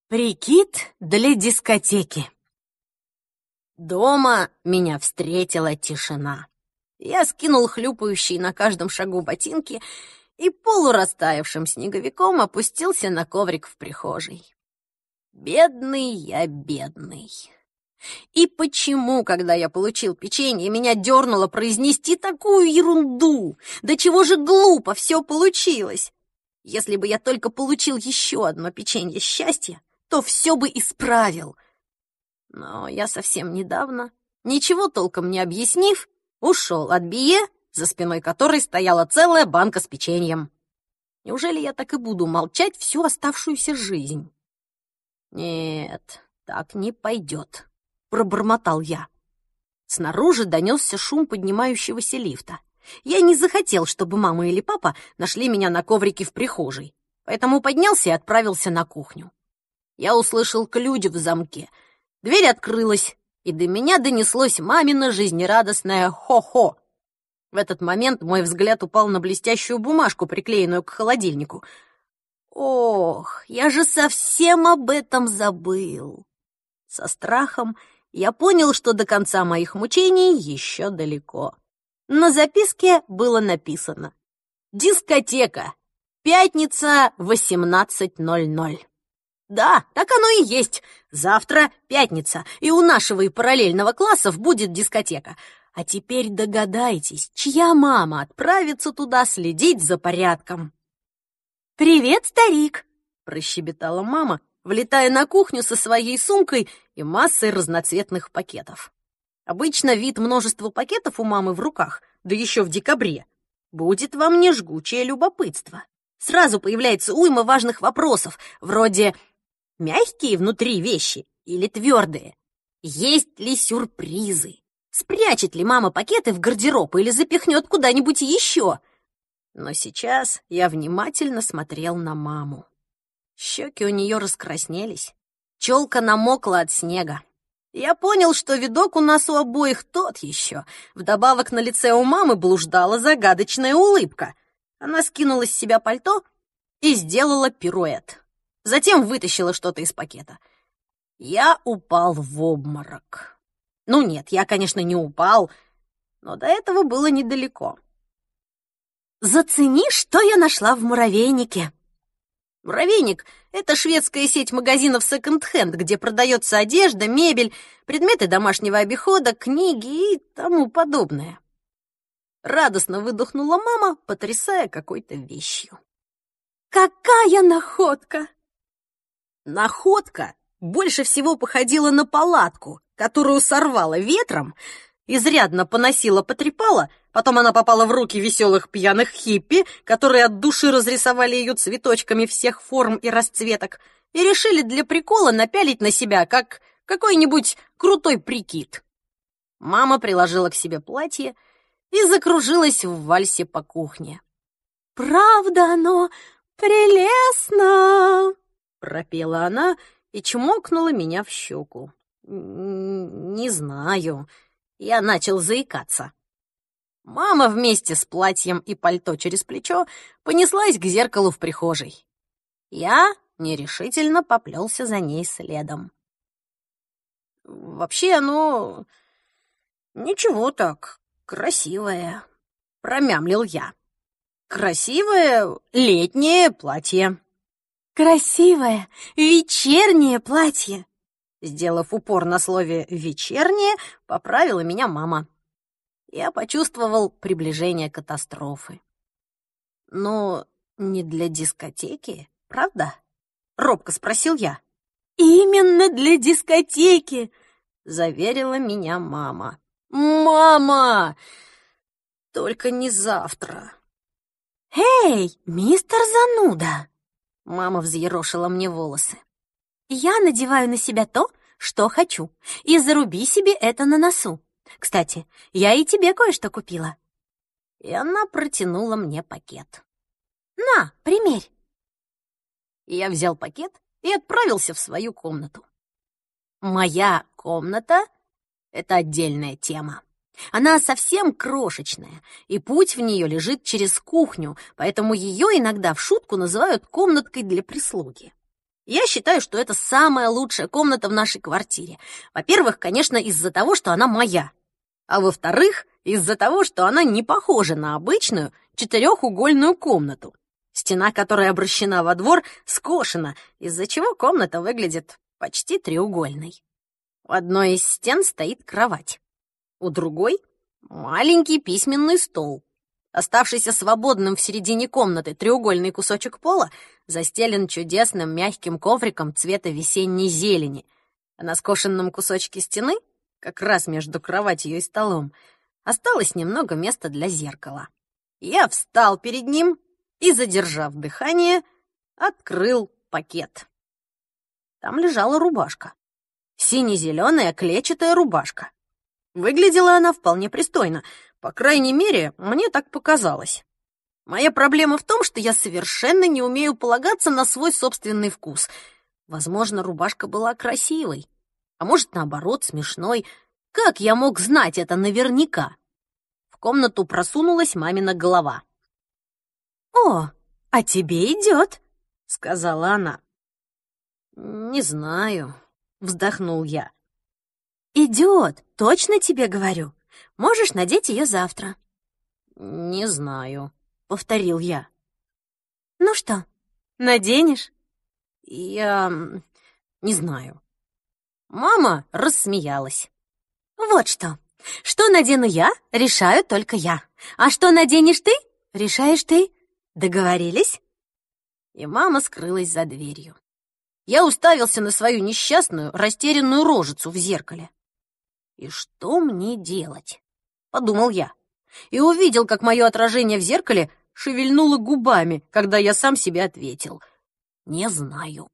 Прикид для дискотеки. Дома меня встретила тишина. Я скинул хлюпающие на каждом шагу ботинки и полурастаявшим снеговиком опустился на коврик в прихожей. Бедный я, бедный. И почему, когда я получил печенье, меня дернуло произнести такую ерунду? Да чего же глупо все получилось! Если бы я только получил еще одно печенье счастья, то все бы исправил. Но я совсем недавно, ничего толком не объяснив, ушел от Бие, за спиной которой стояла целая банка с печеньем. Неужели я так и буду молчать всю оставшуюся жизнь? Нет, так не пойдет, пробормотал я. Снаружи донесся шум поднимающегося лифта. Я не захотел, чтобы мама или папа нашли меня на коврике в прихожей, поэтому поднялся и отправился на кухню. Я услышал ключ в замке. Дверь открылась, и до меня донеслось мамино жизнерадостное «хо-хо». В этот момент мой взгляд упал на блестящую бумажку, приклеенную к холодильнику. Ох, я же совсем об этом забыл. Со страхом я понял, что до конца моих мучений еще далеко. На записке было написано: «Дискотека. Пятница, 18:00». Да, так оно и есть. Завтра пятница, и у нашего и параллельного классов будет дискотека. А теперь догадайтесь, чья мама отправится туда следить за порядком. «Привет, старик!» — прощебетала мама, влетая на кухню со своей сумкой и массой разноцветных пакетов. Обычно вид множества пакетов у мамы в руках, да еще в декабре, будет во мне жгучее любопытство. Сразу появляется уйма важных вопросов, вроде: мягкие внутри вещи или твердые? Есть ли сюрпризы? Спрячет ли мама пакеты в гардероб или запихнет куда-нибудь еще? Но сейчас я внимательно смотрел на маму. Щеки у нее раскраснелись, челка намокла от снега. Я понял, что видок у нас у обоих тот еще. Вдобавок на лице у мамы блуждала загадочная улыбка. Она скинула с себя пальто и сделала пируэт. Затем вытащила что-то из пакета. Я упал в обморок. Ну нет, я, конечно, не упал, но до этого было недалеко. «Зацени, что я нашла в муравейнике». Муравейник — это шведская сеть магазинов секонд-хенд, где продается одежда, мебель, предметы домашнего обихода, книги и тому подобное. Радостно выдохнула мама, потрясая какой-то вещью. «Какая находка!» Находка больше всего походила на палатку, которую сорвала ветром, изрядно поносила-потрепала, потом она попала в руки веселых пьяных хиппи, которые от души разрисовали ее цветочками всех форм и расцветок и решили для прикола напялить на себя, как какой-нибудь крутой прикид. Мама приложила к себе платье и закружилась в вальсе по кухне. «Правда оно прелестно!» — пропела она и чмокнула меня в щеку. «Не знаю». Я начал заикаться. Мама вместе с платьем и пальто через плечо понеслась к зеркалу в прихожей. Я нерешительно поплелся за ней следом. «Вообще оно ничего так, красивое», — промямлил я. «Красивое летнее платье». «Красивое вечернее платье», — сделав упор на слове «вечернее», поправила меня мама. Я почувствовал приближение катастрофы. «Но не для дискотеки, правда?» — робко спросил я. «Именно для дискотеки», — заверила меня мама. «Мама! Только не завтра». «Эй, мистер Зануда!» — мама взъерошила мне волосы. «Я надеваю на себя то, что хочу, и заруби себе это на носу. Кстати, я и тебе кое-что купила». И она протянула мне пакет. «На, примерь». Я взял пакет и отправился в свою комнату. Моя комната — это отдельная тема. Она совсем крошечная, и путь в нее лежит через кухню, поэтому ее иногда в шутку называют комнаткой для прислуги. Я считаю, что это самая лучшая комната в нашей квартире. Во-первых, конечно, из-за того, что она моя. А во-вторых, из-за того, что она не похожа на обычную четырехугольную комнату. Стена, которая обращена во двор, скошена, из-за чего комната выглядит почти треугольной. У одной из стен стоит кровать. У другой — маленький письменный стол. Оставшийся свободным в середине комнаты треугольный кусочек пола застелен чудесным мягким ковриком цвета весенней зелени, а на скошенном кусочке стены, как раз между кроватью и столом, осталось немного места для зеркала. Я встал перед ним и, задержав дыхание, открыл пакет. Там лежала рубашка. Сине-зеленая клетчатая рубашка. Выглядела она вполне пристойно. По крайней мере, мне так показалось. Моя проблема в том, что я совершенно не умею полагаться на свой собственный вкус. Возможно, рубашка была красивой, а может, наоборот, смешной. Как я мог знать это наверняка? В комнату просунулась мамина голова. «О, а тебе идет», — сказала она. «Не знаю», — вздохнул я. «Идет, точно тебе говорю. Можешь надеть ее завтра». «Не знаю», — повторил я. «Ну что, наденешь?» «Я не знаю». Мама рассмеялась. «Вот что. Что надену я, решаю только я. А что наденешь ты, решаешь ты. Договорились?» И мама скрылась за дверью. Я уставился на свою несчастную, растерянную рожицу в зеркале. «И что мне делать?» — подумал я. И увидел, как мое отражение в зеркале шевельнуло губами, когда я сам себе ответил: «Не знаю».